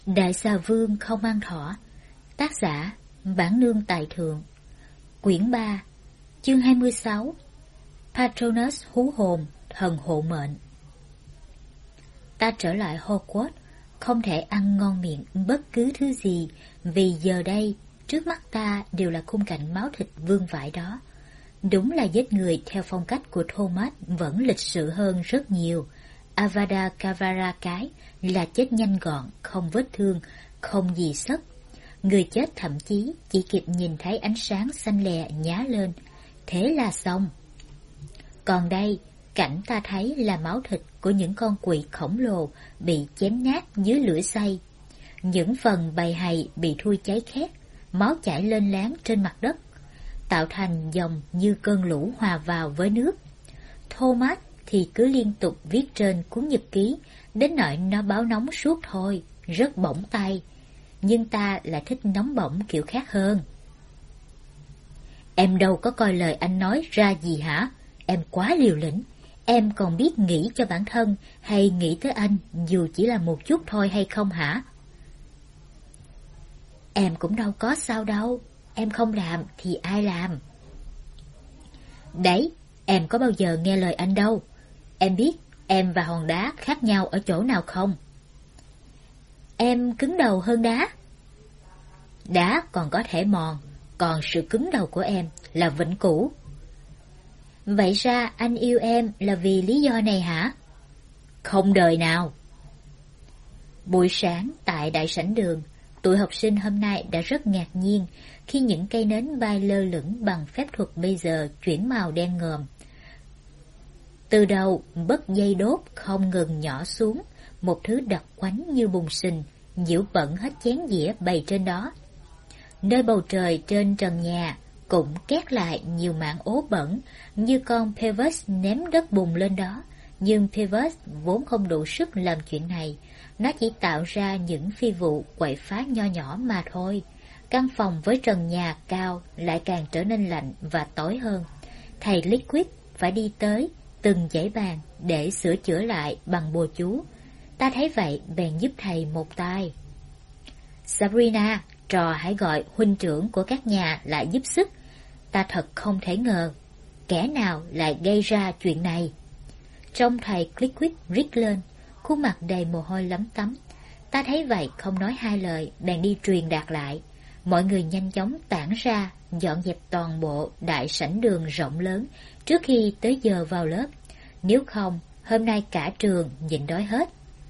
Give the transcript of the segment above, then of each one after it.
Đại xà vương không ăn thỏ. Tác giả Bản Nương Tài Thượng. Quyển 3, chương 26. Patronus hú hồn, thần hộ mệnh. Ta trở lại Hogwarts, không thể ăn ngon miệng bất cứ thứ gì, vì giờ đây trước mắt ta đều là khung cảnh máu thịt vương vãi đó. Đúng là giết người theo phong cách của Thomas vẫn lịch sự hơn rất nhiều. Avada Kedavra cái là chết nhanh gọn, không vết thương, không gì sất. Người chết thậm chí chỉ kịp nhìn thấy ánh sáng xanh lè nhá lên, thế là xong. Còn đây, cảnh ta thấy là máu thịt của những con quỷ khổng lồ bị chém nát dưới lửa xay. Những phần bầy hày bị thui cháy khét, máu chảy lên láng trên mặt đất, tạo thành dòng như cơn lũ hòa vào với nước. Thomas thì cứ liên tục viết trên cuốn nhật ký, đến nỗi nó báo nóng suốt thôi, rất bỏng tay. Nhưng ta lại thích nóng bỏng kiểu khác hơn. Em đâu có coi lời anh nói ra gì hả? Em quá liều lĩnh. Em còn biết nghĩ cho bản thân hay nghĩ tới anh dù chỉ là một chút thôi hay không hả? Em cũng đâu có sao đâu. Em không làm thì ai làm? Đấy, em có bao giờ nghe lời anh đâu. Em biết em và hòn đá khác nhau ở chỗ nào không? Em cứng đầu hơn đá. Đá còn có thể mòn, còn sự cứng đầu của em là vĩnh cửu. Vậy ra anh yêu em là vì lý do này hả? Không đời nào. Buổi sáng tại đại sảnh đường, tụi học sinh hôm nay đã rất ngạc nhiên khi những cây nến bay lơ lửng bằng phép thuật bây giờ chuyển màu đen ngòm. Từ đầu, bấc dây đốt không ngừng nhỏ xuống, một thứ đặc quánh như bùn sình, nhiễu bẩn hết chén dĩa bày trên đó. Nơi bầu trời trên trần nhà cũng két lại nhiều mảng ố bẩn, như con Peeves ném đất bùn lên đó. Nhưng Peeves vốn không đủ sức làm chuyện này, nó chỉ tạo ra những phi vụ quậy phá nho nhỏ mà thôi. Căn phòng với trần nhà cao lại càng trở nên lạnh và tối hơn. Thầy Liquid phải đi tới từng dãy bàn để sửa chữa lại bằng bùa chú. Ta thấy vậy bèn giúp thầy một tay. Sabrina, trò hãy gọi huynh trưởng của các nhà lại giúp sức. Ta thật không thể ngờ kẻ nào lại gây ra chuyện này. Trông thầy Liquid rít lên, khuôn mặt đầy mồ hôi lấm tấm. Ta thấy vậy không nói hai lời, bèn đi truyền đạt lại. Mọi người nhanh chóng tản ra, dọn dẹp toàn bộ đại sảnh đường rộng lớn trước khi tới giờ vào lớp. Nếu không, hôm nay cả trường nhịn đói hết.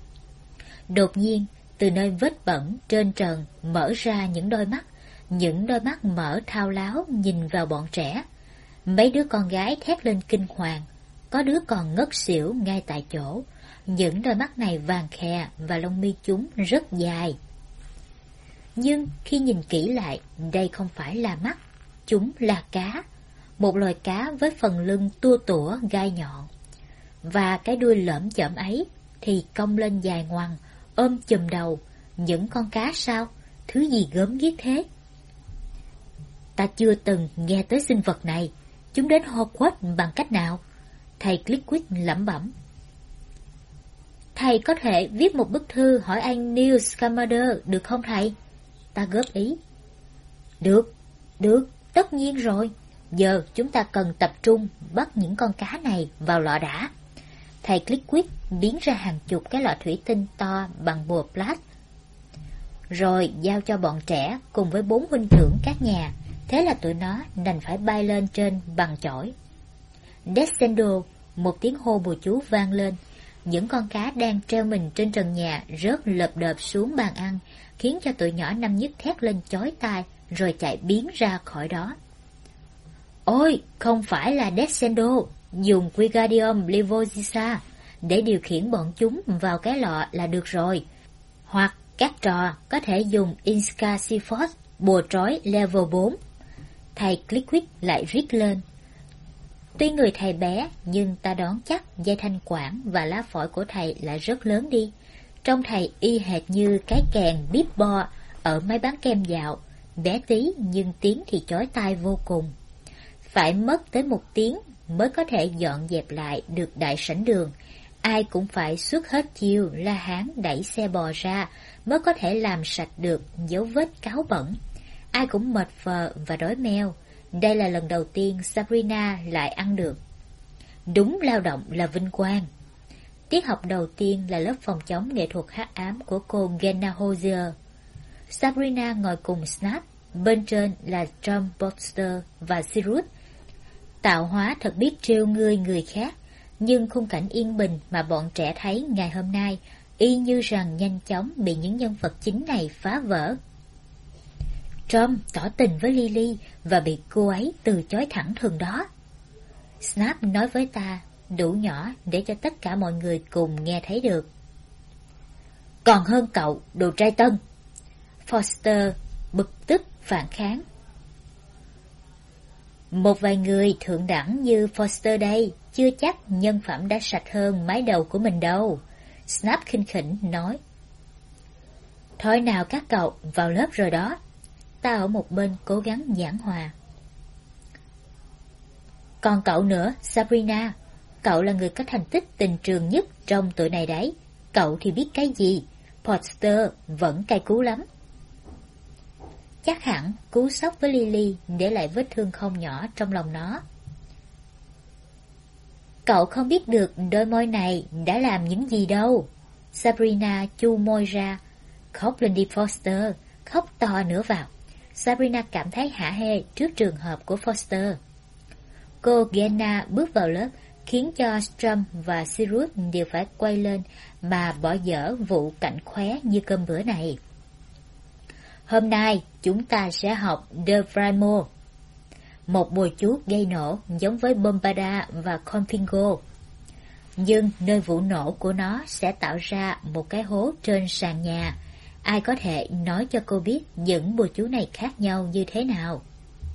Đột nhiên, từ nơi vết bẩn trên trần mở ra những đôi mắt mở thao láo nhìn vào bọn trẻ. Mấy đứa con gái thét lên kinh hoàng, có đứa còn ngất xỉu ngay tại chỗ. Những đôi mắt này vàng khè và lông mi chúng rất dài. Nhưng khi nhìn kỹ lại, đây không phải là mắt, chúng là cá. Một loài cá với phần lưng tua tủa gai nhọn. Và cái đuôi lởm chởm ấy thì cong lên dài ngoằng, ôm chùm đầu. Những con cá sao? Thứ gì gớm ghiếc thế? Ta chưa từng nghe tới sinh vật này. Chúng đến Hogwarts bằng cách nào? Thầy Liquid lẩm bẩm. Thầy có thể viết một bức thư hỏi anh Newt Scamander được không thầy? Ta góp ý. Được, tất nhiên rồi. Giờ chúng ta cần tập trung bắt những con cá này vào lọ đã. Thầy Liquid biến ra hàng chục cái lọ thủy tinh to bằng bùa plat, rồi giao cho bọn trẻ cùng với 4 huynh trưởng các nhà. Thế là tụi nó đành phải bay lên trên bằng chổi. Descendo, một tiếng hô bùa chú vang lên. Những con cá đang treo mình trên trần nhà rớt lợp đợp xuống bàn ăn, khiến cho tụi nhỏ năm nhất thét lên chói tai, rồi chạy biến ra khỏi đó. Ôi, không phải là Descendo, dùng Wingardium Leviosa để điều khiển bọn chúng vào cái lọ là được rồi. Hoặc các trò có thể dùng Inscarsifos, bùa trói level 4. Thầy Liquid lại rít lên. Tuy người thầy bé, nhưng ta đoán chắc dây thanh quản và lá phổi của thầy lại rất lớn đi. Trông thầy y hệt như cái kèn bíp bo ở máy bán kem dạo, bé tí nhưng tiếng thì chói tai vô cùng. Phải mất tới 1 tiếng mới có thể dọn dẹp lại được đại sảnh đường. Ai cũng phải xuất hết chiêu la hán đẩy xe bò ra, mới có thể làm sạch được dấu vết cáu bẩn. Ai cũng mệt phờ và đói meo. Đây là lần đầu tiên Sabrina lại ăn được. Đúng lao động là vinh quang. Tiết học đầu tiên là lớp phòng chống nghệ thuật hắc ám của cô Genna Hozier. Sabrina ngồi cùng Snap, bên trên là John Boxer và Cyrus. Tạo hóa thật biết trêu ngươi người khác, nhưng khung cảnh yên bình mà bọn trẻ thấy ngày hôm nay y như rằng nhanh chóng bị những nhân vật chính này phá vỡ. Tom tỏ tình với Lily và bị cô ấy từ chối thẳng thừng đó. Snap nói với ta, đủ nhỏ để cho tất cả mọi người cùng nghe thấy được. Còn hơn cậu, đồ trai tân. Foster bực tức phản kháng. Một vài người thượng đẳng như Foster đây, chưa chắc nhân phẩm đã sạch hơn mái đầu của mình đâu. Snap khinh khỉnh nói. Thôi nào các cậu, vào lớp rồi đó. Ta ở một bên cố gắng giảng hòa. Còn cậu nữa, Sabrina. Cậu là người có thành tích tình trường nhất trong tụi này đấy. Cậu thì biết cái gì? Foster vẫn cay cú lắm. Chắc hẳn cú sốc với Lily để lại vết thương không nhỏ trong lòng nó. Cậu không biết được đôi môi này đã làm những gì đâu. Sabrina chu môi ra. Khóc lên đi Foster, khóc to nữa vào. Sabrina cảm thấy hả hê trước trường hợp của Foster. Cô Genna bước vào lớp khiến cho Strum và Cyrus đều phải quay lên mà bỏ dở vụ cảnh khóe như cơm bữa này. Hôm nay chúng ta sẽ học De Vrimo, một bùa chú gây nổ giống với Bombarda và Confringo. Nhưng nơi vụ nổ của nó sẽ tạo ra một cái hố trên sàn nhà. Ai có thể nói cho cô biết những bùa chú này khác nhau như thế nào?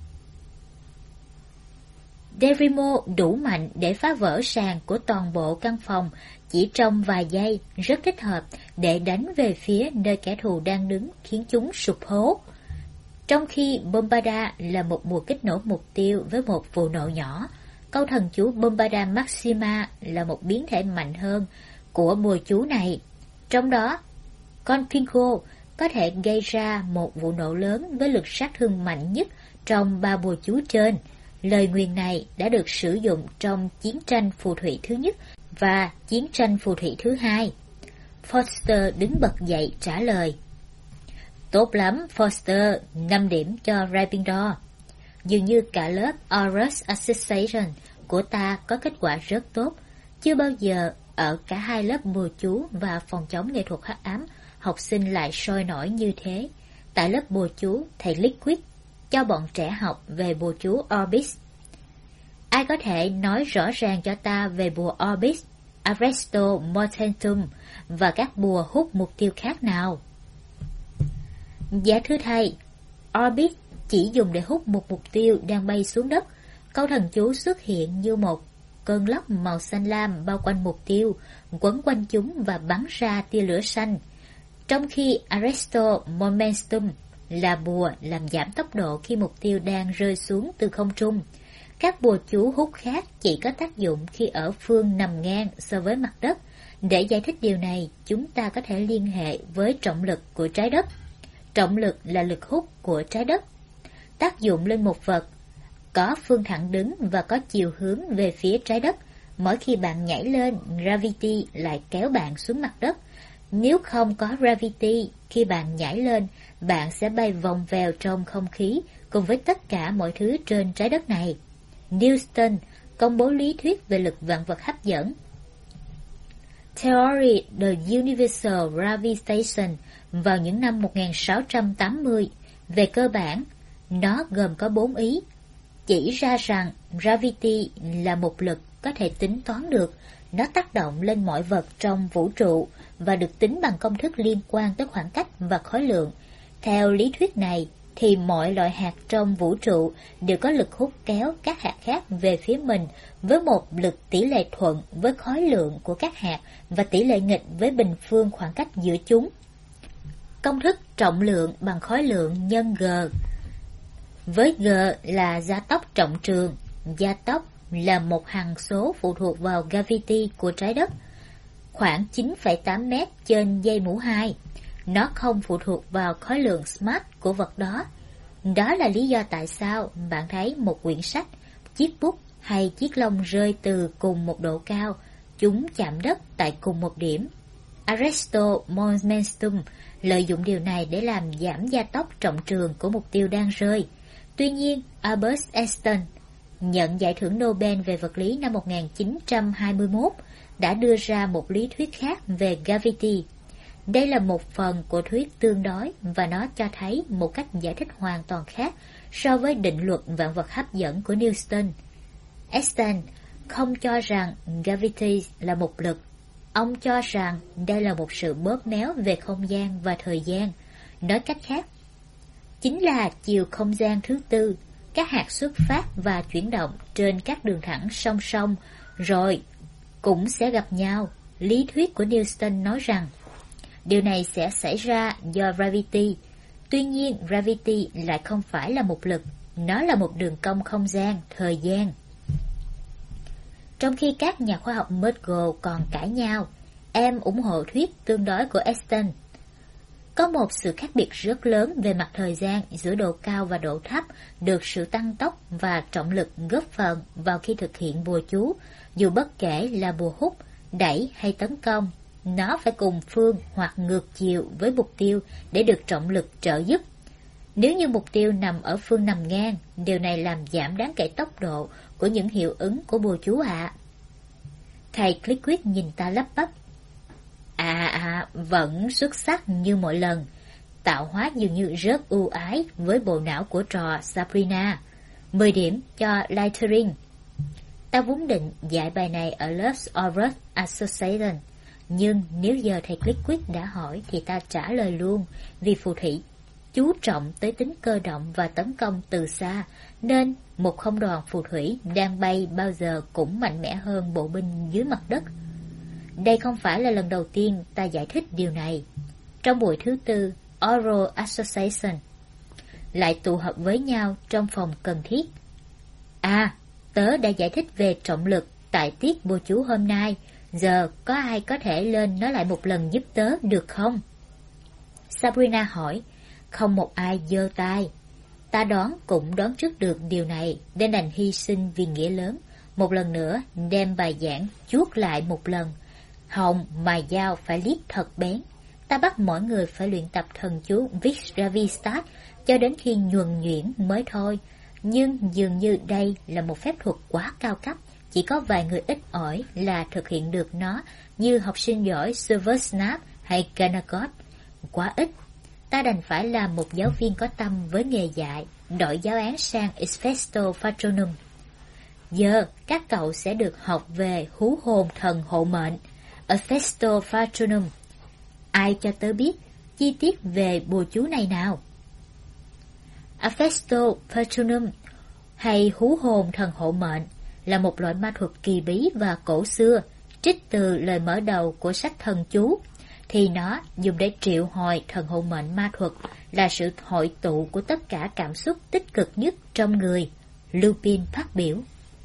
De Vrimo đủ mạnh để phá vỡ sàn của toàn bộ căn phòng chỉ trong vài giây, rất thích hợp để đánh về phía nơi kẻ thù đang đứng khiến chúng sụp hố. Trong khi Bombarda là một bùa kích nổ mục tiêu với một vụ nổ nhỏ, câu thần chú Bombarda Maxima là một biến thể mạnh hơn của bùa chú này. Trong đó, Confringo có thể gây ra một vụ nổ lớn với lực sát thương mạnh nhất trong 3 bùa chú trên. Lời nguyền này đã được sử dụng trong chiến tranh phù thủy thứ nhất và chiến tranh phù thủy thứ hai. Foster đứng bật dậy trả lời. Tốt lắm, Foster, 5 điểm cho Ravenclaw. Dường như cả lớp Aurus Association của ta có kết quả rất tốt. Chưa bao giờ ở cả hai lớp bùa chú và phòng chống nghệ thuật hắc ám, học sinh lại sôi nổi như thế. Tại lớp bùa chú, thầy Liquid cho bọn trẻ học về bùa chú Orbis. Ai có thể nói rõ ràng cho ta về bùa Orbis, Arresto Mortentum và các bùa hút mục tiêu khác nào? Dạ thưa thầy, Orbis chỉ dùng để hút một mục tiêu đang bay xuống đất. Câu thần chú xuất hiện như một cơn lốc màu xanh lam bao quanh mục tiêu, quấn quanh chúng và bắn ra tia lửa xanh. Trong khi Arresto Momentum là bùa làm giảm tốc độ khi mục tiêu đang rơi xuống từ không trung. Các bùa chú hút khác chỉ có tác dụng khi ở phương nằm ngang so với mặt đất. Để giải thích điều này, chúng ta có thể liên hệ với trọng lực của trái đất. Trọng lực là lực hút của trái đất. Tác dụng lên một vật có phương thẳng đứng và có chiều hướng về phía trái đất. Mỗi khi bạn nhảy lên, gravity lại kéo bạn xuống mặt đất. Nếu không có gravity, khi bạn nhảy lên, bạn sẽ bay vòng vèo trong không khí cùng với tất cả mọi thứ trên trái đất này. Newton công bố lý thuyết về lực vạn vật hấp dẫn. Theory the Universal Gravitation vào những năm 1680. Về cơ bản, nó gồm có 4 ý. Chỉ ra rằng gravity là một lực có thể tính toán được. Nó tác động lên mọi vật trong vũ trụ và được tính bằng công thức liên quan tới khoảng cách và khối lượng. Theo lý thuyết này, thì mọi loại hạt trong vũ trụ đều có lực hút kéo các hạt khác về phía mình với một lực tỷ lệ thuận với khối lượng của các hạt và tỷ lệ nghịch với bình phương khoảng cách giữa chúng. Công thức trọng lượng bằng khối lượng nhân G. Với G là gia tốc trọng trường, gia tốc là một hằng số phụ thuộc vào gravity của trái đất, khoảng 9,8 mét trên giây mũ 2. Nó không phụ thuộc vào khối lượng smart của vật đó. Đó là lý do tại sao bạn thấy một quyển sách, chiếc bút hay chiếc lông rơi từ cùng một độ cao, chúng chạm đất tại cùng một điểm. Aristo Momentum lợi dụng điều này để làm giảm gia tốc trọng trường của mục tiêu đang rơi. Tuy nhiên, Albert Einstein, nhận giải thưởng Nobel về vật lý năm 1921, đã đưa ra một lý thuyết khác về gravity. Đây là một phần của thuyết tương đối và nó cho thấy một cách giải thích hoàn toàn khác so với định luật vạn vật hấp dẫn của Newton. Einstein không cho rằng gravity là một lực. Ông cho rằng đây là một sự bóp méo về không gian và thời gian. Nói cách khác, chính là chiều không gian thứ tư, các hạt xuất phát và chuyển động trên các đường thẳng song song rồi cũng sẽ gặp nhau. Lý thuyết của Newton nói rằng điều này sẽ xảy ra do gravity. Tuy nhiên, gravity lại không phải là một lực, nó là một đường cong không gian, thời gian. Trong khi các nhà khoa học Murgle còn cãi nhau, em ủng hộ thuyết tương đối của Einstein. Có một sự khác biệt rất lớn về mặt thời gian giữa độ cao và độ thấp được sự tăng tốc và trọng lực góp phần vào khi thực hiện bùa chú, dù bất kể là bùa hút, đẩy hay tấn công. Nó phải cùng phương hoặc ngược chiều với mục tiêu để được trọng lực trợ giúp. Nếu như mục tiêu nằm ở phương nằm ngang, điều này làm giảm đáng kể tốc độ của những hiệu ứng của bùa chú ạ. Thầy Clickwick nhìn ta lắp bắp. Vẫn xuất sắc như mọi lần. Tạo hóa dường như rất ưu ái với bộ não của trò Sabrina. 10 điểm cho Lightering. Ta vốn định dạy bài này ở lớp Oral Association, nhưng nếu giờ thầy Clickwick đã hỏi thì ta trả lời luôn, vì phù thủy chú trọng tới tính cơ động và tấn công từ xa, nên một không đoàn phù thủy đang bay bao giờ cũng mạnh mẽ hơn bộ binh dưới mặt đất. Đây không phải là lần đầu tiên ta giải thích điều này. Trong buổi thứ tư, Oral Association lại tụ họp với nhau trong phòng cần thiết. Tớ đã giải thích về trọng lực tại tiết bùa chú hôm nay. Giờ có ai có thể lên nói lại một lần giúp tớ được không? Sabrina hỏi. Không một ai giơ tay. Ta cũng đoán trước được điều này, nên đành hy sinh vì nghĩa lớn. Một lần nữa đem bài giảng chuốt lại một lần. Hồng mài dao phải liếc thật bén. Ta bắt mọi người phải luyện tập thần chú Vishravistat cho đến khi nhuần nhuyễn mới thôi. Nhưng dường như đây là một phép thuật quá cao cấp, chỉ có vài người ít ỏi là thực hiện được nó, như học sinh giỏi Severus Snape hay Ganagot. Quá ít. Ta đành phải làm một giáo viên có tâm với nghề dạy, đổi giáo án sang Expecto Patronum. Giờ các cậu sẽ được học về hú hồn thần hộ mệnh, Expecto Patronum. Ai cho tớ biết chi tiết về bùa chú này nào? Expecto Patronum hay hú hồn thần hộ mệnh là một loại ma thuật kỳ bí và cổ xưa, trích từ lời mở đầu của sách thần chú. Thì nó dùng để triệu hồi thần hộ mệnh ma thuật là sự hội tụ của tất cả cảm xúc tích cực nhất trong người. Lupin phát biểu.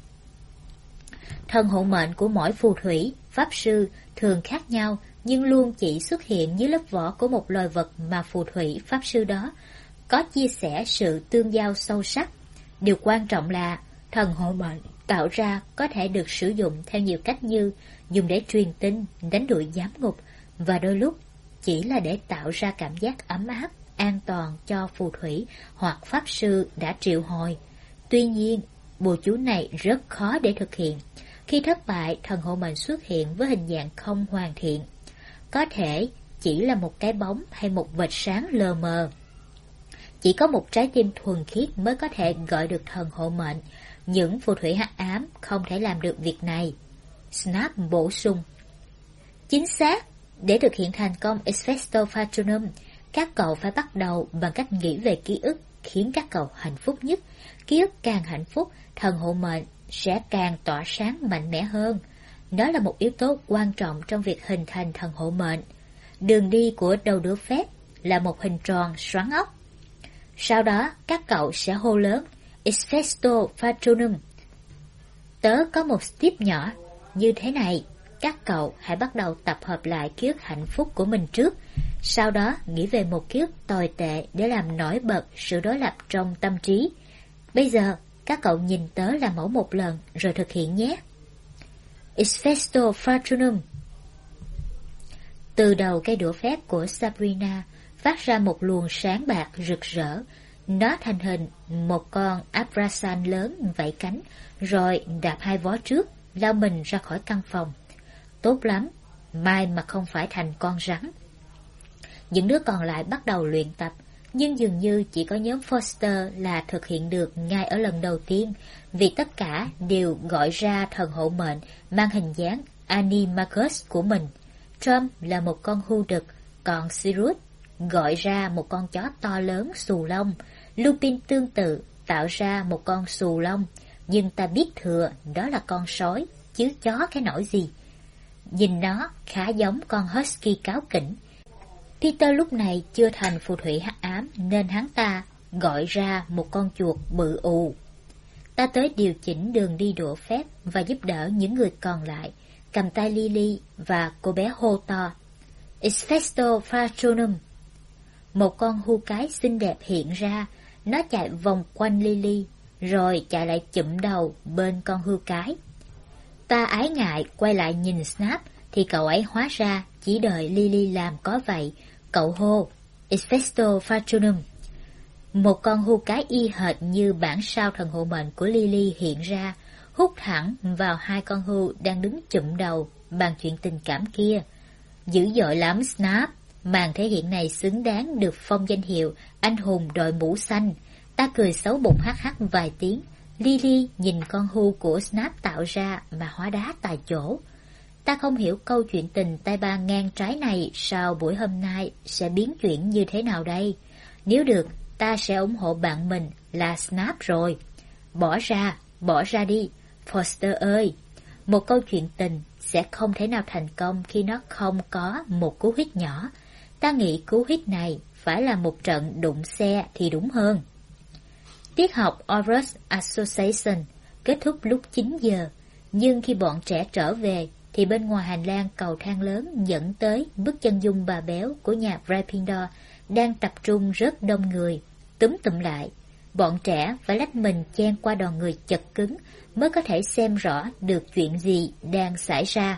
Thần hộ mệnh của mỗi phù thủy, pháp sư thường khác nhau, nhưng luôn chỉ xuất hiện dưới lớp vỏ của một loài vật mà phù thủy, pháp sư đó có chia sẻ sự tương giao sâu sắc. Điều quan trọng là thần hộ mệnh tạo ra có thể được sử dụng theo nhiều cách, như dùng để truyền tin, đánh đuổi giám ngục, và đôi lúc chỉ là để tạo ra cảm giác ấm áp, an toàn cho phù thủy hoặc pháp sư đã triệu hồi. Tuy nhiên, bùa chú này rất khó để thực hiện. Khi thất bại, thần hộ mệnh xuất hiện với hình dạng không hoàn thiện. Có thể chỉ là một cái bóng hay một vệt sáng lờ mờ. Chỉ có một trái tim thuần khiết mới có thể gọi được thần hộ mệnh. Những phù thủy hắc ám không thể làm được việc này. Snap bổ sung. Chính xác. Để thực hiện thành công Expecto Patronum, các cậu phải bắt đầu bằng cách nghĩ về ký ức khiến các cậu hạnh phúc nhất. Ký ức càng hạnh phúc, thần hộ mệnh sẽ càng tỏa sáng mạnh mẽ hơn. Đó là một yếu tố quan trọng trong việc hình thành thần hộ mệnh. Đường đi của đầu đũa phép là một hình tròn xoắn ốc. Sau đó, các cậu sẽ hô lớn Expecto Patronum. Tớ có một tip nhỏ như thế này. Các cậu hãy bắt đầu tập hợp lại ký ức hạnh phúc của mình trước. sau đó nghĩ về một kiếp tồi tệ để làm nổi bật sự đối lập trong tâm trí. Bây giờ, các cậu nhìn tớ làm mẫu một lần rồi thực hiện nhé. Expecto Patronum. Từ đầu cây đũa phép của Sabrina phát ra một luồng sáng bạc rực rỡ. Nó thành hình một con Abrasan lớn vẫy cánh, rồi đạp hai vó trước, lao mình ra khỏi căn phòng. Tốt lắm, mai mà không phải thành con rắn. Những đứa còn lại bắt đầu luyện tập, nhưng dường như chỉ có nhóm Foster là thực hiện được ngay ở lần đầu tiên, vì tất cả đều gọi ra thần hộ mệnh mang hình dáng Animagus của mình. Trump là một con hươu đực, còn Cyrus gọi ra một con chó to lớn xù lông. Lupin tương tự tạo ra một con xù lông, nhưng ta biết thừa đó là con sói, chứ chó cái nỗi gì. Nhìn nó khá giống con Husky cáo kỉnh. Peter lúc này chưa thành phù thủy hắc ám nên hắn ta gọi ra một con chuột bự ù. Ta tới điều chỉnh đường đi đũa phép và giúp đỡ những người còn lại, cầm tay Lily và cô bé hô to: Expecto Patronum. Một con hươu cái xinh đẹp hiện ra, nó chạy vòng quanh Lily, rồi chạy lại chụm đầu bên con hươu cái. Ta ái ngại quay lại nhìn Snap, thì cậu ấy hóa ra chỉ đợi Lily làm có vậy. Cậu hô Expecto Patronum. Một con hươu cái y hệt như bản sao thần hộ mệnh của Lily hiện ra, hút thẳng vào hai con hươu đang đứng chụm đầu bàn chuyện tình cảm kia. Dữ dội lắm Snap, màn thể hiện này xứng đáng được phong danh hiệu anh hùng đội mũ xanh. Ta cười xấu bụng hắc hắc vài tiếng. Lily nhìn con hươu của Snap tạo ra mà hóa đá tại chỗ. Ta không hiểu câu chuyện tình tay ba ngang trái này sau buổi hôm nay sẽ biến chuyển như thế nào đây. Nếu được, ta sẽ ủng hộ bạn mình là Snap rồi. Bỏ ra đi, Foster ơi. Một câu chuyện tình sẽ không thể nào thành công khi nó không có một cú hích nhỏ. Ta nghĩ cú hích này phải là một trận đụng xe thì đúng hơn. Tiết học Horus Association kết thúc lúc 9 giờ, nhưng khi bọn trẻ trở về thì bên ngoài hành lang cầu thang lớn dẫn tới bức chân dung bà béo của nhà Gryffindor đang tập trung rất đông người. Túm tụm lại, bọn trẻ phải lách mình chen qua đoàn người chật cứng mới có thể xem rõ được chuyện gì đang xảy ra.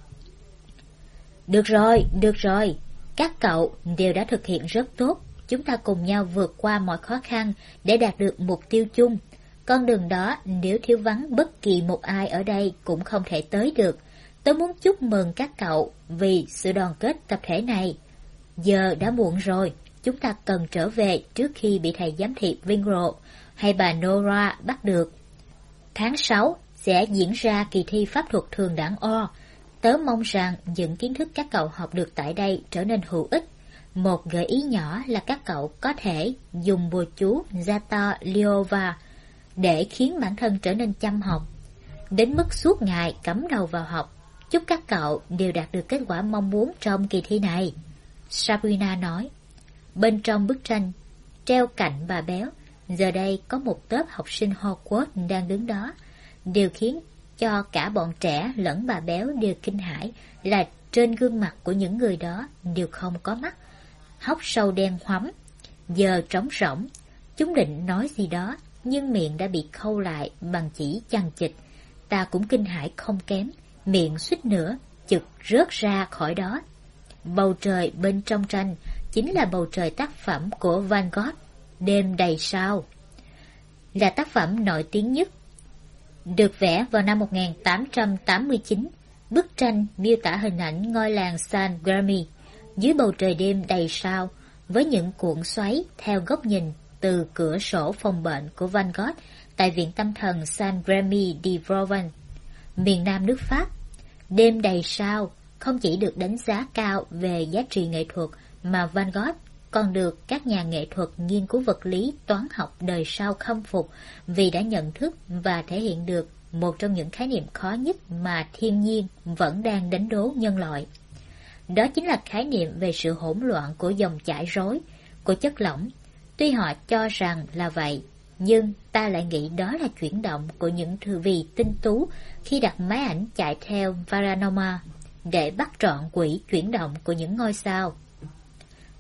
Được rồi, các cậu đều đã thực hiện rất tốt. Chúng ta cùng nhau vượt qua mọi khó khăn để đạt được mục tiêu chung. Con đường đó nếu thiếu vắng bất kỳ một ai ở đây cũng không thể tới được. Tôi muốn chúc mừng các cậu vì sự đoàn kết tập thể này. Giờ đã muộn rồi, chúng ta cần trở về trước khi bị thầy giám thị Vingro hay bà Nora bắt được. Tháng 6 sẽ diễn ra kỳ thi pháp thuật thường đẳng O. Tớ mong rằng những kiến thức các cậu học được tại đây trở nên hữu ích. Một gợi ý nhỏ là các cậu có thể dùng bùa chú Zata Liova để khiến bản thân trở nên chăm học, đến mức suốt ngày cắm đầu vào học. Chúc các cậu đều đạt được kết quả mong muốn trong kỳ thi này. Sabrina nói. Bên trong bức tranh treo cạnh bà béo, giờ đây có một tốp học sinh Hogwarts đang đứng đó. Điều khiến cho cả bọn trẻ lẫn bà béo đều kinh hãi là trên gương mặt của những người đó đều không có mắt, hốc sâu đen hoắm, giờ trống rỗng. Chúng định nói gì đó, nhưng miệng đã bị khâu lại bằng chỉ chằng chịt. Ta cũng kinh hãi không kém, miệng suýt nữa chực rớt ra khỏi đó. Bầu trời bên trong tranh chính là bầu trời tác phẩm của Van Gogh, Đêm đầy sao, là tác phẩm nổi tiếng nhất. Được vẽ vào năm 1889, bức tranh miêu tả hình ảnh ngôi làng San Grammy dưới bầu trời đêm đầy sao, với những cuộn xoáy theo góc nhìn từ cửa sổ phòng bệnh của Van Gogh tại Viện Tâm thần San Remi di Provence, miền nam nước Pháp. Đêm đầy sao không chỉ được đánh giá cao về giá trị nghệ thuật mà Van Gogh còn được các nhà nghệ thuật nghiên cứu vật lý toán học đời sau khâm phục vì đã nhận thức và thể hiện được một trong những khái niệm khó nhất mà thiên nhiên vẫn đang đánh đố nhân loại. Đó chính là khái niệm về sự hỗn loạn của dòng chảy rối, của chất lỏng. Tuy họ cho rằng là vậy, nhưng ta lại nghĩ đó là chuyển động của những thư vì tinh tú khi đặt máy ảnh chạy theo Paranoma để bắt trọn quỹ chuyển động của những ngôi sao.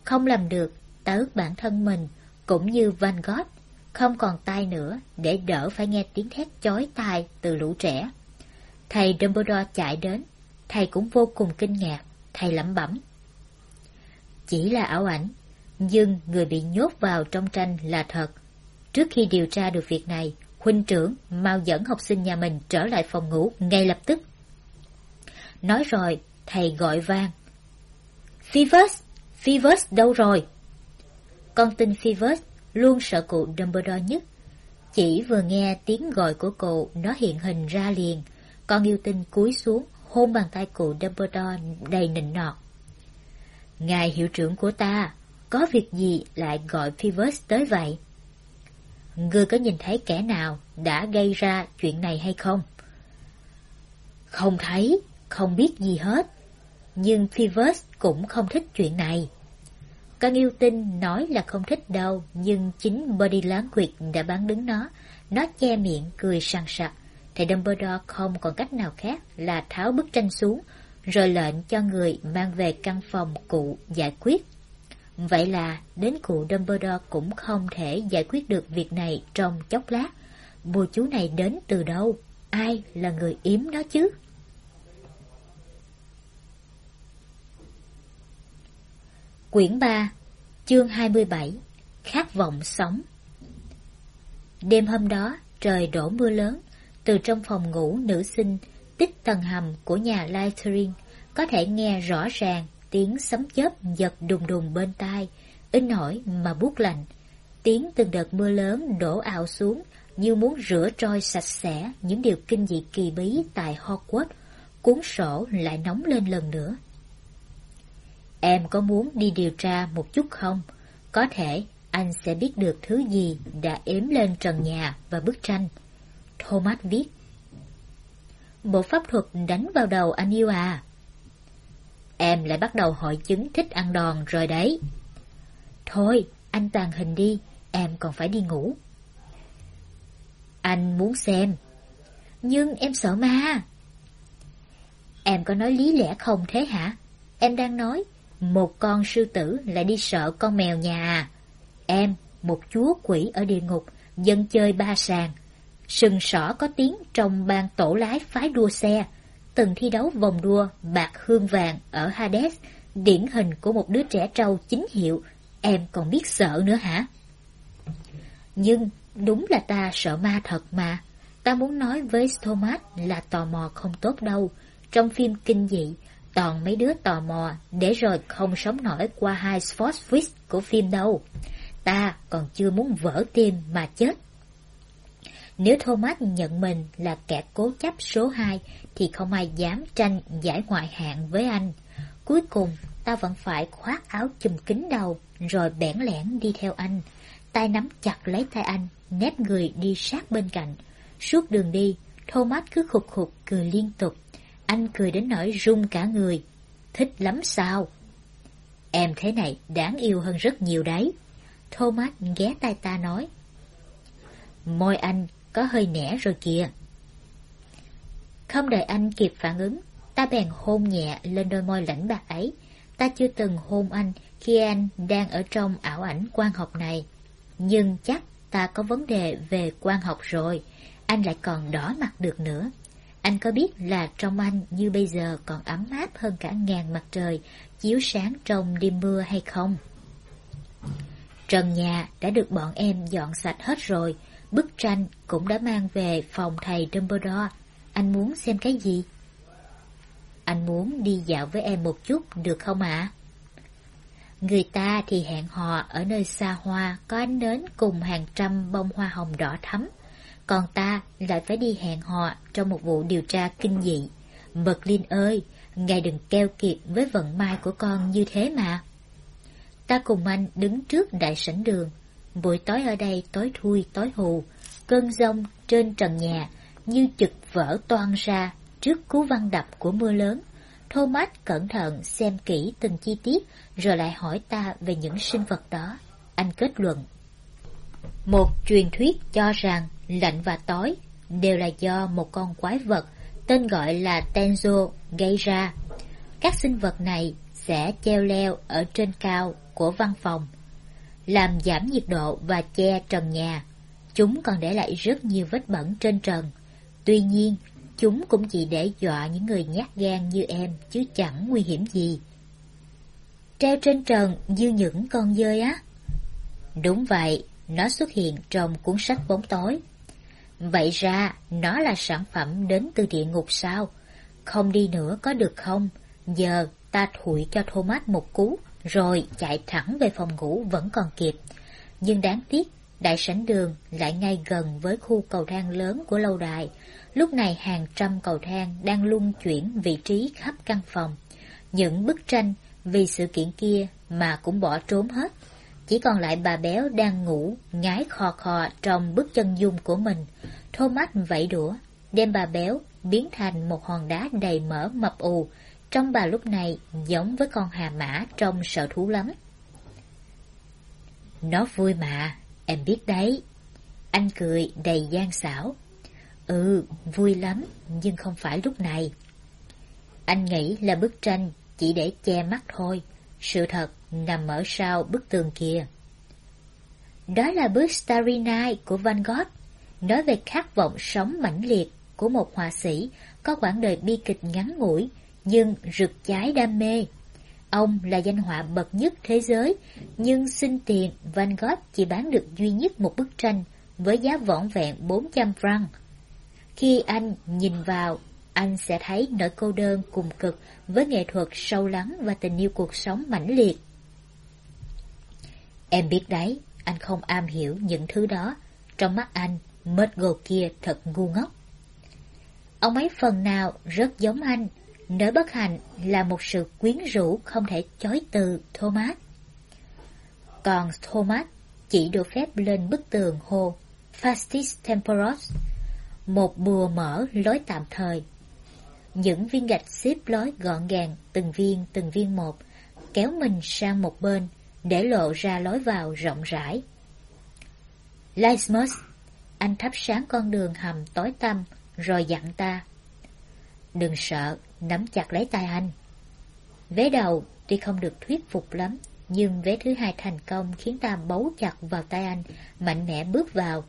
Không làm được, ta ước bản thân mình, cũng như Van Gogh, không còn tai nữa để đỡ phải nghe tiếng thét chói tai từ lũ trẻ. Thầy Dumbledore chạy đến, thầy cũng vô cùng kinh ngạc, thầy lẩm bẩm. Chỉ là ảo ảnh, nhưng người bị nhốt vào trong tranh là thật. Trước khi điều tra được việc này, huynh trưởng mau dẫn học sinh nhà mình trở lại phòng ngủ ngay lập tức. Nói rồi, thầy gọi vang. Phoebus! Phoebus đâu rồi? Con tin Phoebus luôn sợ cụ Dumbledore nhất. Chỉ vừa nghe tiếng gọi của cụ, nó hiện hình ra liền. Con yêu tinh cúi xuống, hôn bàn tay cụ Dumbledore đầy nịnh nọt. Ngài hiệu trưởng của ta, có việc gì lại gọi Phoebus tới vậy? Ngươi có nhìn thấy kẻ nào đã gây ra chuyện này hay không? Không thấy, không biết gì hết. Nhưng Phoebus cũng không thích chuyện này. Con yêu tinh nói là không thích đâu, nhưng chính body language đã bán đứng nó. Nó che miệng, cười sằng sặc. Thầy Dumbledore không còn cách nào khác là tháo bức tranh xuống, rồi lệnh cho người mang về căn phòng cụ giải quyết. Vậy là đến cụ Dumbledore cũng không thể giải quyết được việc này trong chốc lát. Bùa chú này đến từ đâu? Ai là người yếm nó chứ? Quyển 3, chương 27, Khát vọng sống. Đêm hôm đó, trời đổ mưa lớn. Từ trong phòng ngủ nữ sinh tích tầng hầm của nhà Slytherin có thể nghe rõ ràng tiếng sấm chớp giật đùng đùng bên tai, in ỏi mà buốt lạnh. Tiếng từng đợt mưa lớn đổ ào xuống như muốn rửa trôi sạch sẽ những điều kinh dị kỳ bí tại Hogwarts. Cuốn sổ lại nóng lên lần nữa. Em có muốn đi điều tra một chút không? Có thể anh sẽ biết được thứ gì đã ếm lên trần nhà và bức tranh. Thomas viết. Bộ pháp thuật đánh vào đầu anh yêu à? Em lại bắt đầu hội chứng thích ăn đòn rồi đấy. Thôi, anh tàn hình đi, em còn phải đi ngủ. Anh muốn xem. Nhưng em sợ ma. Em có nói lý lẽ không thế hả? Em đang nói, một con sư tử lại đi sợ con mèo nhà à? Em, một chúa quỷ ở địa ngục, dân chơi ba sàn. Sừng sỏ có tiếng trong ban tổ lái phái đua xe, từng thi đấu vòng đua bạc hương vàng ở Hades, điển hình của một đứa trẻ trâu chính hiệu. Em còn biết sợ nữa hả? Nhưng đúng là ta sợ ma thật mà. Ta muốn nói với Thomas là tò mò không tốt đâu. Trong phim kinh dị, toàn mấy đứa tò mò để rồi không sống nổi qua hai spot twist của phim đâu. Ta còn chưa muốn vỡ tim mà chết. Nếu Thomas nhận mình là kẻ cố chấp số 2 thì không ai dám tranh giải ngoại hạng với anh. Cuối cùng ta vẫn phải khoác áo chùm kín đầu rồi bẽn lẽn đi theo anh. Tay nắm chặt lấy tay anh, nép người đi sát bên cạnh. Suốt đường đi, Thomas cứ khục khục cười liên tục. Anh cười đến nỗi run cả người. Thích lắm sao? Em thế này đáng yêu hơn rất nhiều đấy. Thomas ghé tai ta nói. Môi anh có hơi nẻ rồi kìa. Không đợi anh kịp phản ứng, ta bèn hôn nhẹ lên đôi môi lãnh bạc ấy. Ta chưa từng hôn anh khi anh đang ở trong ảo ảnh quan học này. Nhưng chắc ta có vấn đề về quan học rồi. Anh lại còn đỏ mặt được nữa. Anh có biết là trong anh như bây giờ còn ấm áp hơn cả ngàn mặt trời chiếu sáng trong đêm mưa hay không? Trần nhà đã được bọn em dọn sạch hết rồi. Bức tranh cũng đã mang về phòng thầy Dumbledore. Anh muốn xem cái gì? Anh muốn đi dạo với em một chút được không ạ? Người ta thì hẹn hò ở nơi xa hoa có ánh nến cùng hàng trăm bông hoa hồng đỏ thắm. Còn ta lại phải đi hẹn hò trong một vụ điều tra kinh dị. Merlin ơi, ngài đừng keo kiệt với vận may của con như thế mà. Ta cùng anh đứng trước đại sảnh đường. Buổi tối ở đây tối thui tối hù. Cơn giông trên trần nhà như chực vỡ toang ra trước cú văng đập của mưa lớn. Thomas cẩn thận xem kỹ từng chi tiết rồi lại hỏi ta về những sinh vật đó. Anh kết luận. Một truyền thuyết cho rằng lạnh và tối đều là do một con quái vật tên gọi là Tenzo gây ra. Các sinh vật này sẽ treo leo ở trên cao của văn phòng, làm giảm nhiệt độ và che trần nhà. Chúng còn để lại rất nhiều vết bẩn trên trần. Tuy nhiên, chúng cũng chỉ để dọa những người nhát gan như em, chứ chẳng nguy hiểm gì. Treo trên trần như những con dơi á? Đúng vậy, nó xuất hiện trong cuốn sách bóng tối. Vậy ra, nó là sản phẩm đến từ địa ngục sao? Không đi nữa có được không? Giờ ta thụi cho Thomas một cú, rồi chạy thẳng về phòng ngủ vẫn còn kịp. Nhưng đáng tiếc, đại sảnh đường lại ngay gần với khu cầu thang lớn của lâu đài. Lúc này hàng trăm cầu thang đang luân chuyển vị trí khắp căn phòng. Những bức tranh vì sự kiện kia mà cũng bỏ trốn hết. Chỉ còn lại bà béo đang ngủ, ngái khò khò trong bức chân dung của mình. Thomas vẫy đũa, đem bà béo biến thành một hòn đá đầy mỡ mập ù. Trông bà lúc này giống với con hà mã trong Sở Thú lắm. Nó vui mà, em biết đấy. Anh cười đầy gian xảo. Ừ, vui lắm, nhưng không phải lúc này. Anh nghĩ là bức tranh chỉ để che mắt thôi. Sự thật nằm ở sau bức tường kia. Đó là bức Starry Night của Van Gogh, nói về khát vọng sống mãnh liệt của một họa sĩ có quãng đời bi kịch ngắn ngủi nhưng rực cháy đam mê. Ông là danh họa bậc nhất thế giới, nhưng xin tiền Van Gogh chỉ bán được duy nhất một bức tranh với giá vỏn vẹn 400 franc. Khi anh nhìn vào, anh sẽ thấy nỗi cô đơn cùng cực với nghệ thuật sâu lắng và tình yêu cuộc sống mãnh liệt. Em biết đấy, anh không am hiểu những thứ đó. Trong mắt anh, Murgo kia thật ngu ngốc. Ông ấy phần nào rất giống anh. Nỗi bất hạnh là một sự quyến rũ không thể chối từ, Thomas. Còn Thomas chỉ được phép lên bức tường hô Fastis Temporis, một bùa mở lối tạm thời. Những viên gạch xếp lối gọn gàng từng viên một, kéo mình sang một bên để lộ ra lối vào rộng rãi. Lysimus, anh thắp sáng con đường hầm tối tăm rồi dặn ta. Đừng sợ, nắm chặt lấy tay anh. Vế đầu tuy không được thuyết phục lắm, nhưng vế thứ hai thành công khiến ta bấu chặt vào tay anh, mạnh mẽ bước vào.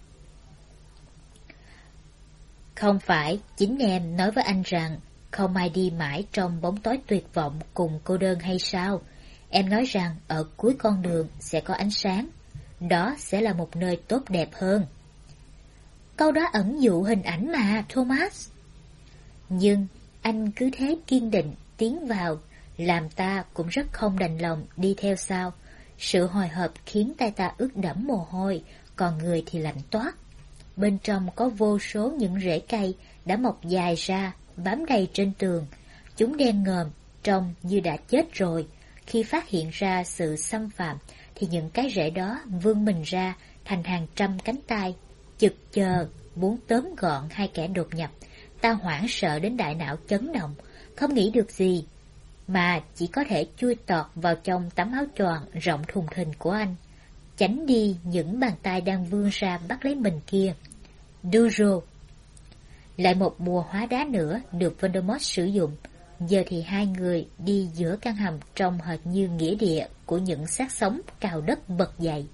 Không phải chính em nói với anh rằng không ai đi mãi trong bóng tối tuyệt vọng cùng cô đơn hay sao? Em nói rằng ở cuối con đường sẽ có ánh sáng. Đó sẽ là một nơi tốt đẹp hơn. Câu đó ẩn dụ hình ảnh mà, Thomas. Nhưng anh cứ thế kiên định tiến vào, làm ta cũng rất không đành lòng đi theo sau. Sự hồi hộp khiến tay ta ướt đẫm mồ hôi, còn người thì lạnh toát. Bên trong có vô số những rễ cây đã mọc dài ra, bám đầy trên tường. Chúng đen ngòm, trông như đã chết rồi. Khi phát hiện ra sự xâm phạm, thì những cái rễ đó vươn mình ra thành hàng trăm cánh tay, chực chờ, muốn tóm gọn hai kẻ đột nhập. Ta hoảng sợ đến đại não chấn động, không nghĩ được gì, mà chỉ có thể chui tọt vào trong tấm áo choàng rộng thùng thình của anh, tránh đi những bàn tay đang vươn ra bắt lấy mình kia. Duro. Lại một bùa hóa đá nữa được Voldemort sử dụng. Giờ thì hai người đi giữa căn hầm trông hệt như nghĩa địa của những xác sống cào đất bật dậy.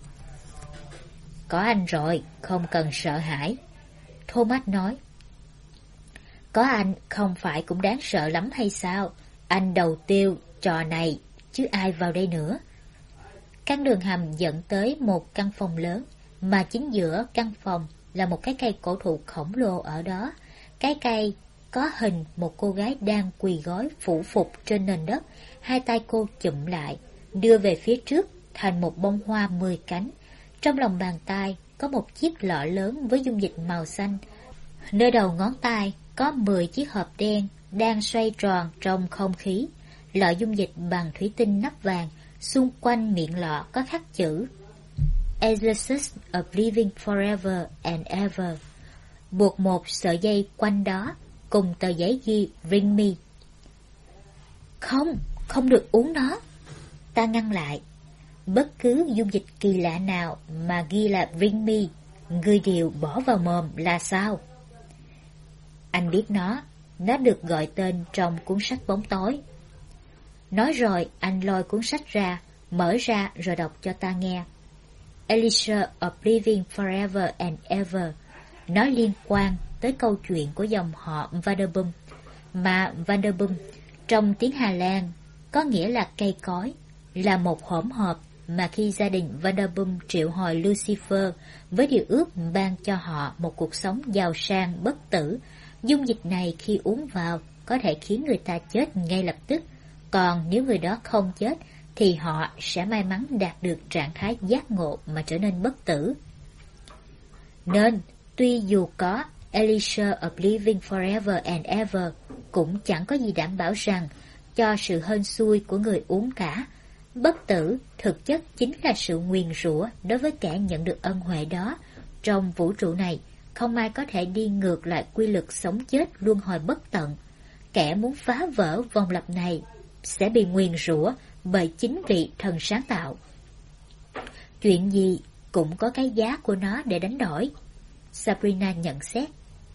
Có anh rồi, không cần sợ hãi, Thomas nói. Có anh không phải cũng đáng sợ lắm hay sao? Anh đầu tiêu trò này, chứ ai vào đây nữa. Căn đường hầm dẫn tới một căn phòng lớn, mà chính giữa căn phòng là một cái cây cổ thụ khổng lồ ở đó. Cái cây có hình một cô gái đang quỳ gối phủ phục trên nền đất, hai tay cô chụm lại, đưa về phía trước thành một bông hoa 10 cánh. Trong lòng bàn tay có một chiếc lọ lớn với dung dịch màu xanh. Nơi đầu ngón tay có 10 chiếc hộp đen đang xoay tròn trong không khí. Lọ dung dịch bằng thủy tinh nắp vàng, xung quanh miệng lọ có khắc chữ Exorcist of Living Forever and Ever. Buộc một sợi dây quanh đó, cùng tờ giấy ghi Bring Me. Không, không được uống nó. Ta ngăn lại. Bất cứ dung dịch kỳ lạ nào mà ghi là Bring Me, ngươi đều bỏ vào mồm là sao? Anh biết nó được gọi tên trong cuốn sách bóng tối. Nói rồi, anh lôi cuốn sách ra, mở ra rồi đọc cho ta nghe. Elixir of Living Forever and Ever. Nó liên quan tới câu chuyện của dòng họ Vanderbum, mà Vanderbum trong tiếng Hà Lan có nghĩa là cây cối, là một hỗn hợp mà khi gia đình Vanderbum triệu hồi Lucifer với điều ước ban cho họ một cuộc sống giàu sang bất tử. Dung dịch này khi uống vào có thể khiến người ta chết ngay lập tức, còn nếu người đó không chết thì họ sẽ may mắn đạt được trạng thái giác ngộ mà trở nên bất tử. Nên, tuy dù có Elixir of Living Forever and Ever, cũng chẳng có gì đảm bảo rằng cho sự hên xui của người uống cả. Bất tử thực chất chính là sự nguyền rủa đối với kẻ nhận được ân huệ đó. Trong vũ trụ này, không ai có thể đi ngược lại quy luật sống chết luân hồi bất tận. Kẻ muốn phá vỡ vòng lặp này sẽ bị nguyền rủa bởi chính vị thần sáng tạo. Chuyện gì cũng có cái giá của nó để đánh đổi, Sabrina nhận xét.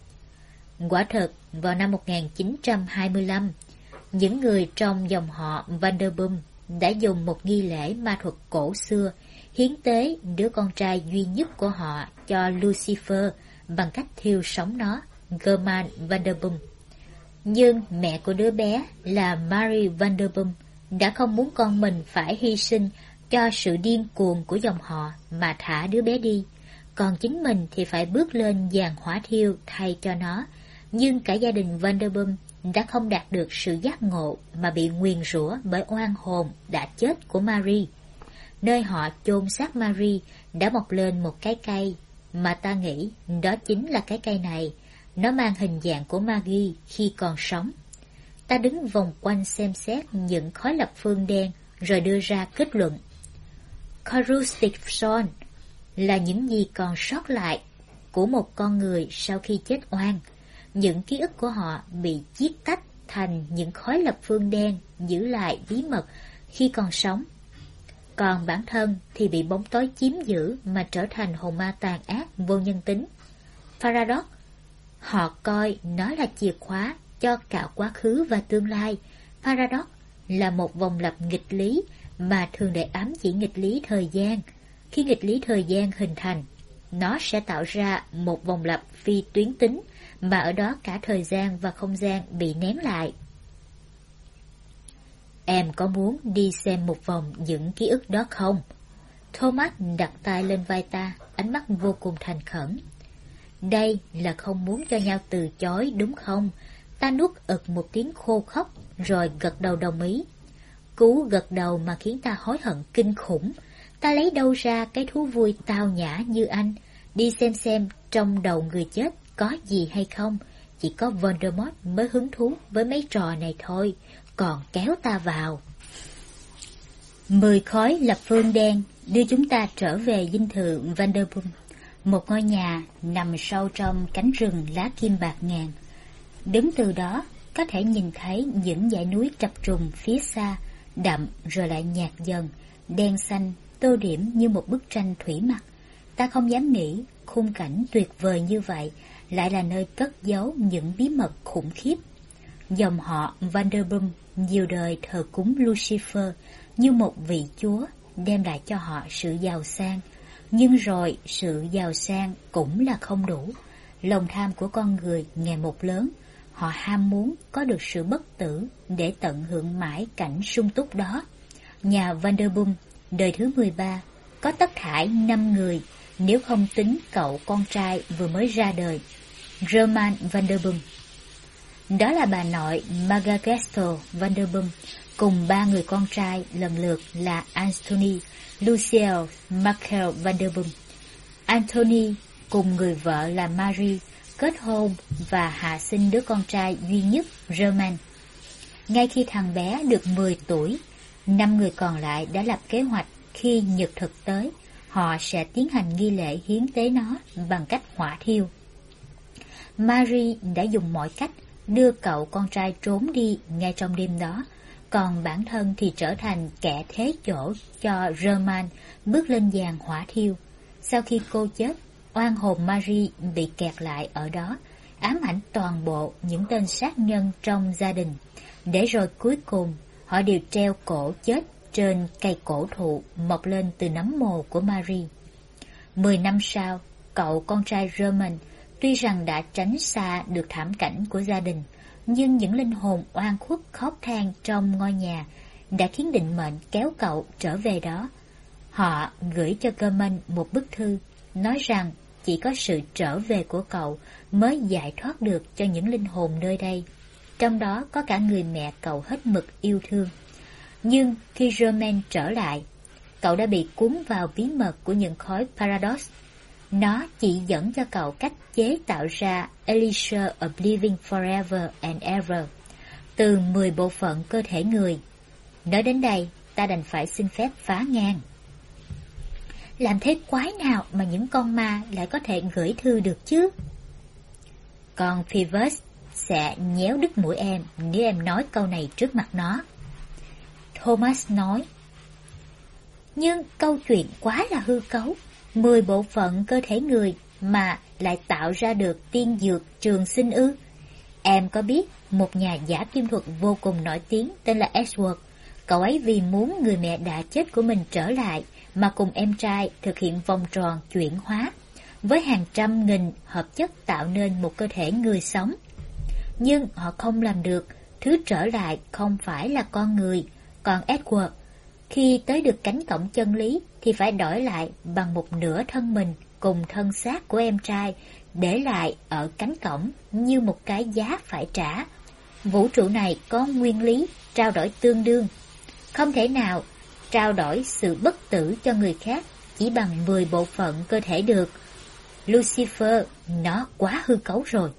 Quả thật, vào năm 1925, những người trong dòng họ Vanderbum đã dùng một nghi lễ ma thuật cổ xưa hiến tế đứa con trai duy nhất của họ cho Lucifer bằng cách thiêu sống nó, German Vanderbum. Nhưng mẹ của đứa bé là Marie Vanderbum đã không muốn con mình phải hy sinh cho sự điên cuồng của dòng họ mà thả đứa bé đi, còn chính mình thì phải bước lên giàn hỏa thiêu thay cho nó. Nhưng cả gia đình Vanderbum đã không đạt được sự giác ngộ mà bị nguyền rủa bởi oan hồn đã chết của Marie. Nơi họ chôn xác Marie đã mọc lên một cái cây mà ta nghĩ đó chính là cái cây này. Nó mang hình dạng của Maggie khi còn sống. Ta đứng vòng quanh xem xét những khối lập phương đen rồi đưa ra kết luận. Corrosive Son là những gì còn sót lại của một con người sau khi chết oan. Những ký ức của họ bị chiết tách thành những khối lập phương đen giữ lại bí mật khi còn sống. Còn bản thân thì bị bóng tối chiếm giữ mà trở thành hồn ma tàn ác vô nhân tính. Paradox, họ coi nó là chìa khóa cho cả quá khứ và tương lai. Paradox là một vòng lặp nghịch lý mà thường để ám chỉ nghịch lý thời gian. Khi nghịch lý thời gian hình thành, nó sẽ tạo ra một vòng lặp phi tuyến tính mà ở đó cả thời gian và không gian bị nén lại. Em có muốn đi xem một vòng những ký ức đó không? Thomas đặt tay lên vai ta, ánh mắt vô cùng thành khẩn. Đây là không muốn cho nhau từ chối đúng không? Ta nuốt ực một tiếng khô khốc rồi gật đầu đồng ý. Cú gật đầu mà khiến ta hối hận kinh khủng. Ta lấy đâu ra cái thú vui tao nhã như anh? Đi xem trong đầu người chết có gì hay không? Chỉ có Voldemort mới hứng thú với mấy trò này thôi, còn kéo ta vào. 10 khối lập phương đen đưa chúng ta trở về dinh thự Vanderbum, một ngôi nhà nằm sâu trong cánh rừng lá kim bạc ngàn. Đứng từ đó có thể nhìn thấy những dãy núi chập trùng phía xa, đậm rồi lại nhạt dần, đen xanh tô điểm như một bức tranh thủy mặc. Ta không dám nghĩ khung cảnh tuyệt vời như vậy lại là nơi cất giấu những bí mật khủng khiếp. Dòng họ Vanderbum nhiều đời thờ cúng Lucifer như một vị chúa, đem lại cho họ sự giàu sang. Nhưng rồi sự giàu sang cũng là không đủ. Lòng tham của con người ngày một lớn, họ ham muốn có được sự bất tử để tận hưởng mãi cảnh sung túc đó. Nhà Vanderbum đời thứ 13 có tất thảy 5 người, nếu không tính cậu con trai vừa mới ra đời, German Vanderbum. Đó là bà nội Margarethe Vanderbum cùng 3 người con trai lần lượt là Anthony, Lucille, Michael Vanderbum. Anthony cùng người vợ là Marie kết hôn và hạ sinh đứa con trai duy nhất German. Ngay khi thằng bé được 10 tuổi, 5 người còn lại đã lập kế hoạch khi nhật thực tới, họ sẽ tiến hành nghi lễ hiến tế nó bằng cách hỏa thiêu. Marie đã dùng mọi cách đưa cậu con trai trốn đi ngay trong đêm đó, còn bản thân thì trở thành kẻ thế chỗ cho German bước lên giàn hỏa thiêu. Sau khi cô chết, oan hồn Marie bị kẹt lại ở đó, ám ảnh toàn bộ những tên sát nhân trong gia đình, để rồi cuối cùng họ đều treo cổ chết trên cây cổ thụ mọc lên từ nấm mồ của Marie. 10 năm sau, cậu con trai Roman tuy rằng đã tránh xa được thảm cảnh của gia đình, nhưng những linh hồn oan khuất khóc than trong ngôi nhà đã khiến định mệnh kéo cậu trở về đó. Họ gửi cho German một bức thư, nói rằng chỉ có sự trở về của cậu mới giải thoát được cho những linh hồn nơi đây, trong đó có cả người mẹ cậu hết mực yêu thương. Nhưng khi Roman trở lại, cậu đã bị cuốn vào bí mật của những khối Paradox. Nó chỉ dẫn cho cậu cách chế tạo ra Elixir of Living Forever and Ever từ 10 bộ phận cơ thể người. Nói đến đây, ta đành phải xin phép phá ngang. Làm thế quái nào mà những con ma lại có thể gửi thư được chứ? Con Phoebus sẽ nhéo đứt mũi em nếu em nói câu này trước mặt nó. Thomas nói. Nhưng câu chuyện quá là hư cấu. 10 bộ phận cơ thể người mà lại tạo ra được tiên dược trường sinh ư? Em có biết một nhà giả kim thuật vô cùng nổi tiếng tên là Edward. Cậu ấy vì muốn người mẹ đã chết của mình trở lại mà cùng em trai thực hiện vòng tròn chuyển hóa với hàng trăm nghìn hợp chất tạo nên một cơ thể người sống. Nhưng họ không làm được, thứ trở lại không phải là con người. Còn Edward, khi tới được cánh cổng chân lý thì phải đổi lại bằng một nửa thân mình cùng thân xác của em trai, để lại ở cánh cổng như một cái giá phải trả. Vũ trụ này có nguyên lý trao đổi tương đương. Không thể nào trao đổi sự bất tử cho người khác chỉ bằng 10 bộ phận cơ thể được. Lucifer, nó quá hư cấu rồi.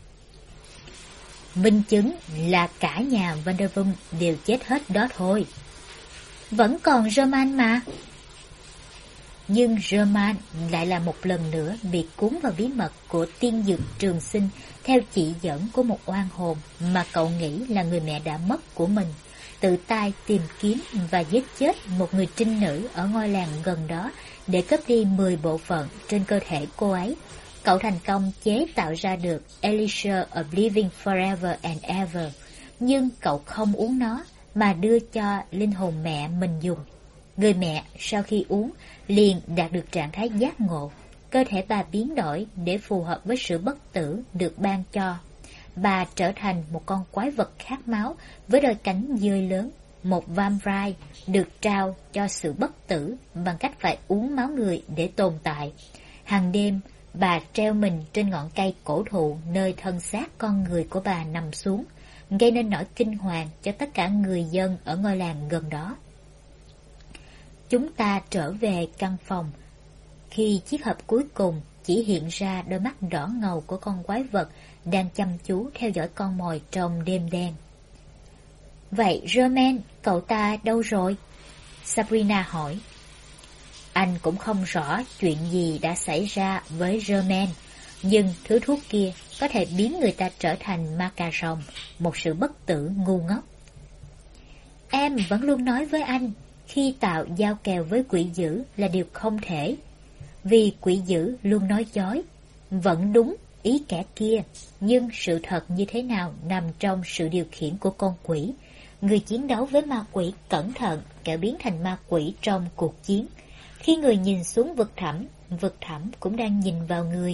Minh chứng là cả nhà Vanderbilt đều chết hết đó thôi. Vẫn còn Roman mà. Nhưng Roman lại là một lần nữa bị cuốn vào bí mật của tiên dược trường sinh theo chỉ dẫn của một oan hồn mà cậu nghĩ là người mẹ đã mất của mình, tự tay tìm kiếm và giết chết một người trinh nữ ở ngôi làng gần đó để cướp đi 10 bộ phận trên cơ thể cô ấy. Cậu thành công chế tạo ra được Elixir of Living Forever and Ever, nhưng cậu không uống nó mà đưa cho linh hồn mẹ mình dùng. Người mẹ sau khi uống liền đạt được trạng thái giác ngộ. Cơ thể bà biến đổi để phù hợp với sự bất tử được ban cho. Bà trở thành một con quái vật khát máu với đôi cánh dơi lớn, một vampire được trao cho sự bất tử bằng cách phải uống máu người để tồn tại. Hàng đêm, bà treo mình trên ngọn cây cổ thụ nơi thân xác con người của bà nằm xuống, gây nên nỗi kinh hoàng cho tất cả người dân ở ngôi làng gần đó. Chúng ta trở về căn phòng khi chiếc hộp cuối cùng chỉ hiện ra đôi mắt đỏ ngầu của con quái vật đang chăm chú theo dõi con mồi trong đêm đen. Vậy Roman, cậu ta đâu rồi? Sabrina hỏi. Anh cũng không rõ chuyện gì đã xảy ra với Roman, nhưng thứ thuốc kia có thể biến người ta trở thành ma cà rồng, một sự bất tử ngu ngốc. Em vẫn luôn nói với anh, khi tạo giao kèo với quỷ dữ là điều không thể, vì quỷ dữ luôn nói dối. Vẫn đúng ý kẻ kia, nhưng sự thật như thế nào nằm trong sự điều khiển của con quỷ. Người chiến đấu với ma quỷ cẩn thận kẻo biến thành ma quỷ trong cuộc chiến. Khi người nhìn xuống vực thẳm cũng đang nhìn vào người.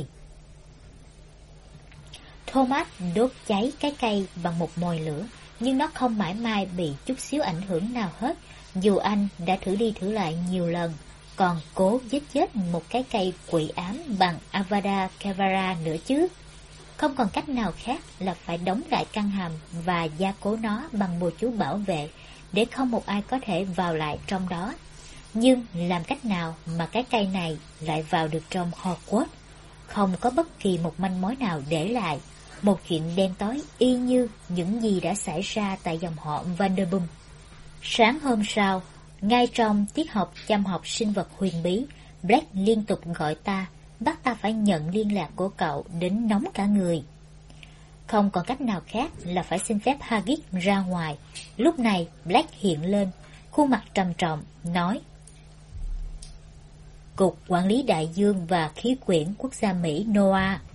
Thomas đốt cháy cái cây bằng một mồi lửa, nhưng nó không mãi mãi bị chút xíu ảnh hưởng nào hết, dù anh đã thử đi thử lại nhiều lần, còn cố giết chết một cái cây quỷ ám bằng Avada Kedavra nữa chứ. Không còn cách nào khác là phải đóng lại căn hầm và gia cố nó bằng bùa chú bảo vệ để không một ai có thể vào lại trong đó. Nhưng làm cách nào mà cái cây này lại vào được trong Hogwarts? Không có bất kỳ một manh mối nào để lại. Một chuyện đen tối y như những gì đã xảy ra tại dòng họ Vanderbilt. Sáng hôm sau, ngay trong tiết học chăm học sinh vật huyền bí, Black liên tục gọi ta, bắt ta phải nhận liên lạc của cậu đến nóng cả người. Không còn cách nào khác là phải xin phép Hagrid ra ngoài. Lúc này Black hiện lên, khuôn mặt trầm trọng, nói: Cục Quản lý Đại dương và Khí quyển Quốc gia Mỹ NOAA,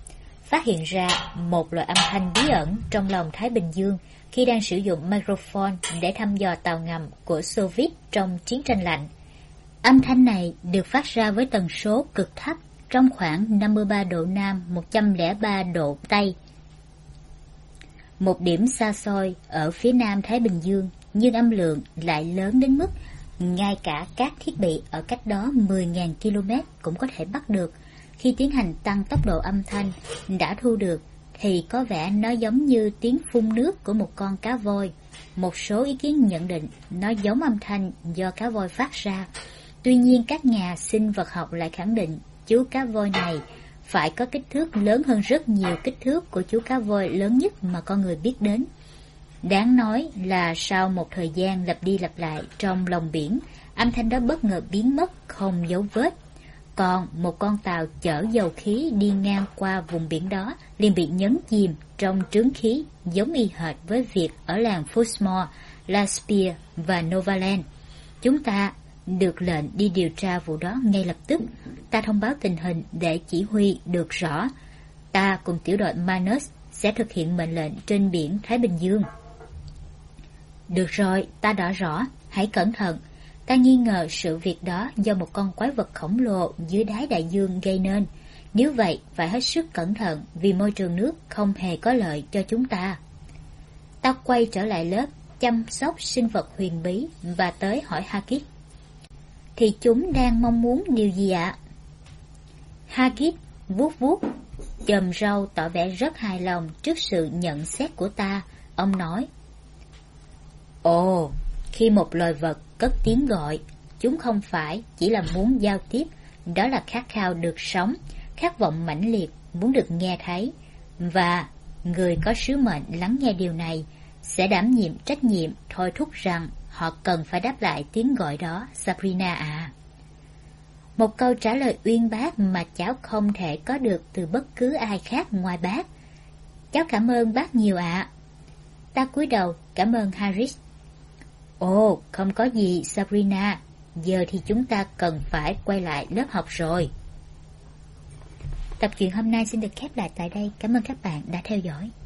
phát hiện ra một loại âm thanh bí ẩn trong lòng Thái Bình Dương khi đang sử dụng microphone để thăm dò tàu ngầm của Xô Viết trong chiến tranh lạnh. Âm thanh này được phát ra với tần số cực thấp trong khoảng 53 độ Nam, 103 độ Tây. Một điểm xa xôi ở phía Nam Thái Bình Dương, nhưng âm lượng lại lớn đến mức ngay cả các thiết bị ở cách đó 10.000 km cũng có thể bắt được. Khi tiến hành tăng tốc độ âm thanh đã thu được thì có vẻ nó giống như tiếng phun nước của một con cá voi. Một số ý kiến nhận định nó giống âm thanh do cá voi phát ra. Tuy nhiên các nhà sinh vật học lại khẳng định chú cá voi này phải có kích thước lớn hơn rất nhiều kích thước của chú cá voi lớn nhất mà con người biết đến. Đáng nói là sau một thời gian lặp đi lặp lại trong lòng biển, âm thanh đó bất ngờ biến mất không dấu vết. Còn một con tàu chở dầu khí đi ngang qua vùng biển đó liền bị nhấn chìm trong trướng khí, giống y hệt với việc ở làng Fuxmore, Laspire và Novaland. Chúng ta được lệnh đi điều tra vụ đó ngay lập tức. Ta thông báo tình hình để chỉ huy được rõ. Ta cùng tiểu đội Manus sẽ thực hiện mệnh lệnh trên biển Thái Bình Dương. Được rồi, ta đã rõ. Hãy cẩn thận. Ta nghi ngờ sự việc đó do một con quái vật khổng lồ dưới đáy đại dương gây nên. Nếu vậy, phải hết sức cẩn thận vì môi trường nước không hề có lợi cho chúng ta. Ta quay trở lại lớp chăm sóc sinh vật huyền bí và tới hỏi Haggis. Thì chúng đang mong muốn điều gì ạ? Haggis vuốt vuốt chòm râu tỏ vẻ rất hài lòng trước sự nhận xét của ta. Ông nói: Ồ, khi một loài vật cất tiếng gọi, chúng không phải chỉ là muốn giao tiếp, đó là khát khao được sống, khát vọng mãnh liệt, muốn được nghe thấy. Và người có sứ mệnh lắng nghe điều này sẽ đảm nhiệm trách nhiệm thôi thúc rằng họ cần phải đáp lại tiếng gọi đó, Sabrina à. Một câu trả lời uyên bác mà cháu không thể có được từ bất cứ ai khác ngoài bác. Cháu cảm ơn bác nhiều ạ. Ta cúi đầu cảm ơn Harris. Ồ, không có gì Sabrina, giờ thì chúng ta cần phải quay lại lớp học rồi. Tập truyện hôm nay xin được khép lại tại đây. Cảm ơn các bạn đã theo dõi.